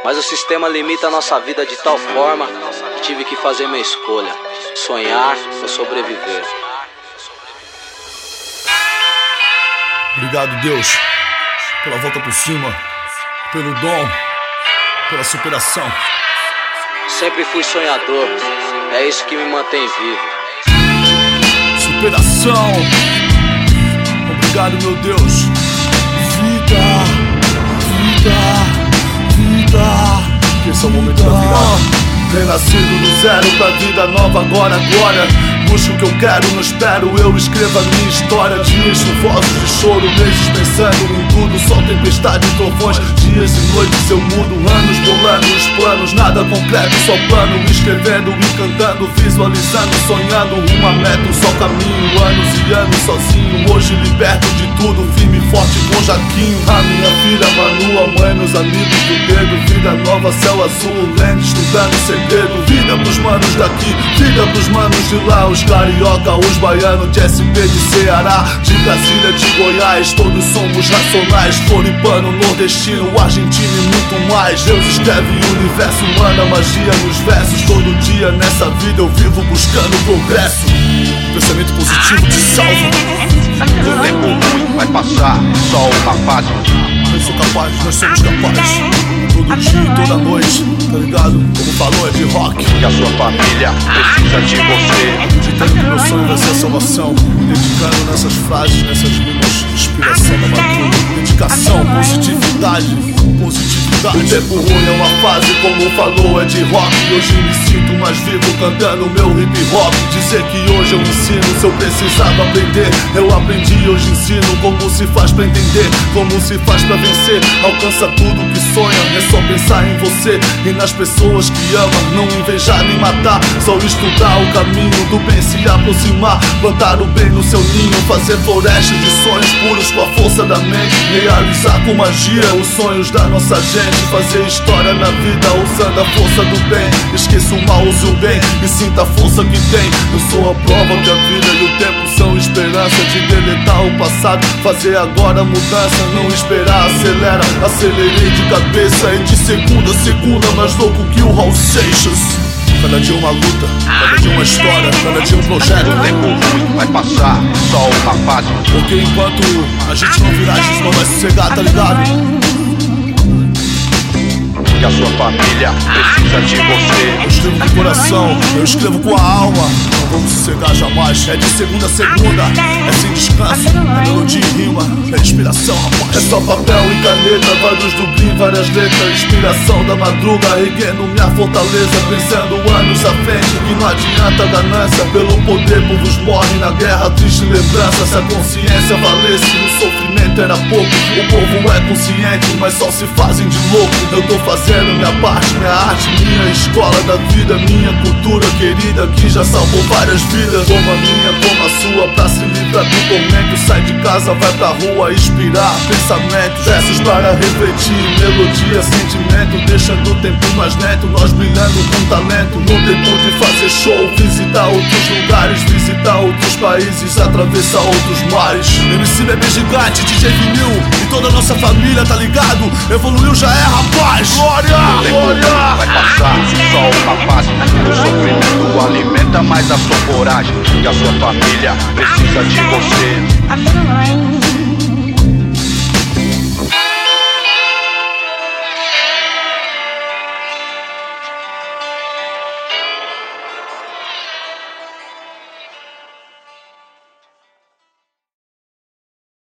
Mas o sistema limita a nossa vida de tal forma que tive que fazer minha escolha: sonhar ou sobreviver. Obrigado, Deus, pela volta por cima, pelo dom, pela superação. Sempre fui sonhador, é isso que me mantém vivo. Superação. Obrigado, meu Deus. Vida, vida, vida. Que esse é o momento da virada. Renascido do zero pra vida nova agora, glória. Busco o que eu quero, não espero, eu escrevo a minha história. Dias chuvosos de choro, meses pensando em tudo. Sol, tempestade, trovões, dias e noites eu mudo. Anos bolando os planos, nada concreto, só plano. Escrevendo e cantando, visualizando, sonhando. Uma meta, um só caminho, anos e anos sozinho. Hoje liberto de tudo, firme e forte com Jaquinho. A minha filha Manu, a mãe, meus amigos do dedo. Vida nova, céu azul, lendo, estudando segredo. Vida pros manos daqui, vida pros manos de lá. Os carioca, os baianos, de SP de Ceará, de Brasília, de Goiás. Todos somos racionais, floripano, nordestino, argentino e muito mais. Deus escreve o universo, manda magia nos versos. Todo dia nessa vida eu vivo buscando progresso. Pensamento positivo te salva. O tempo ruim vai passar, só uma fase. Eu sou capaz, nós somos capazes. Todo dia e toda noite, tá ligado? Como falou, é de rock. Que a sua família precisa de você. Acreditando que meu sonho vai ser a salvação. Dedicando nessas frases, nessas rimas, inspiração da madruga. Dedicação, positividade, positividade. O tempo ruim é uma fase, como falou, é de rock. Hoje me sinto mais vivo cantando meu hip hop. Dizer que hoje eu ensino, se eu precisava aprender, eu aprendi e hoje ensino. Como se faz pra entender, como se faz pra vencer. Alcança tudo que sonha, é só pensar em você e nas pessoas que ama. Não invejar nem matar, só estudar o caminho do bem, se aproximar, plantar o bem no seu ninho. Fazer florestas de sonhos puros com a força da mente. Realizar com magia os sonhos da nossa gente. Fazer história na vida usando a força do bem. Esqueça o mal, use o bem e sinta a força que tem. Eu sou a prova que a vida e o tempo são esperança. De deletar o passado, fazer agora a mudança. Não esperar, acelera, acelerei de cabeça. E de segunda a segunda, mais louco que o Raul Seixas. Cada dia uma luta, cada dia uma história, cada dia um projeto. O tempo ruim vai passar, só uma fase. Porque enquanto a gente não virar, a gente não vai sossegar, tá ligado? Que a sua família precisa de você. Eu escrevo com o coração, eu escrevo com a alma. Não vamos sossegar jamais. É de segunda a segunda, é sem descanso. É melodia e rima, é inspiração, rapaz. É só papel e caneta, vários dublinhos, várias letras. Inspiração da madruga, erguendo minha fortaleza. Pensando anos à frente, que não adianta ganância. Pelo poder, povos morrem na guerra, triste lembrança. Se a consciência valesse, o sofrimento era pouco. O povo é consciente, mas só se fazem de louco. Eu tô fazendo minha parte, minha arte, minha escola da vida, minha cultura querida que já salvou várias vidas. Como a minha, como a sua, pra se livrar do tormento. Sai de casa, vai pra rua, inspirar pensamentos, versos para refletir, melodia, sentimento, deixando o tempo mais lento, nós brilhando com talento. No tempo de fazer show, visitar outros lugares, visitar outros países, atravessar outros mares. MC Bebê Gigante, DJ Vinil e toda a nossa família, tá ligado? Evoluiu já é, rapaz! Glória! O tempo ruim vai passar, só uma fase. O sofrimento alimenta mais a sua coragem. Que a sua família precisa de você.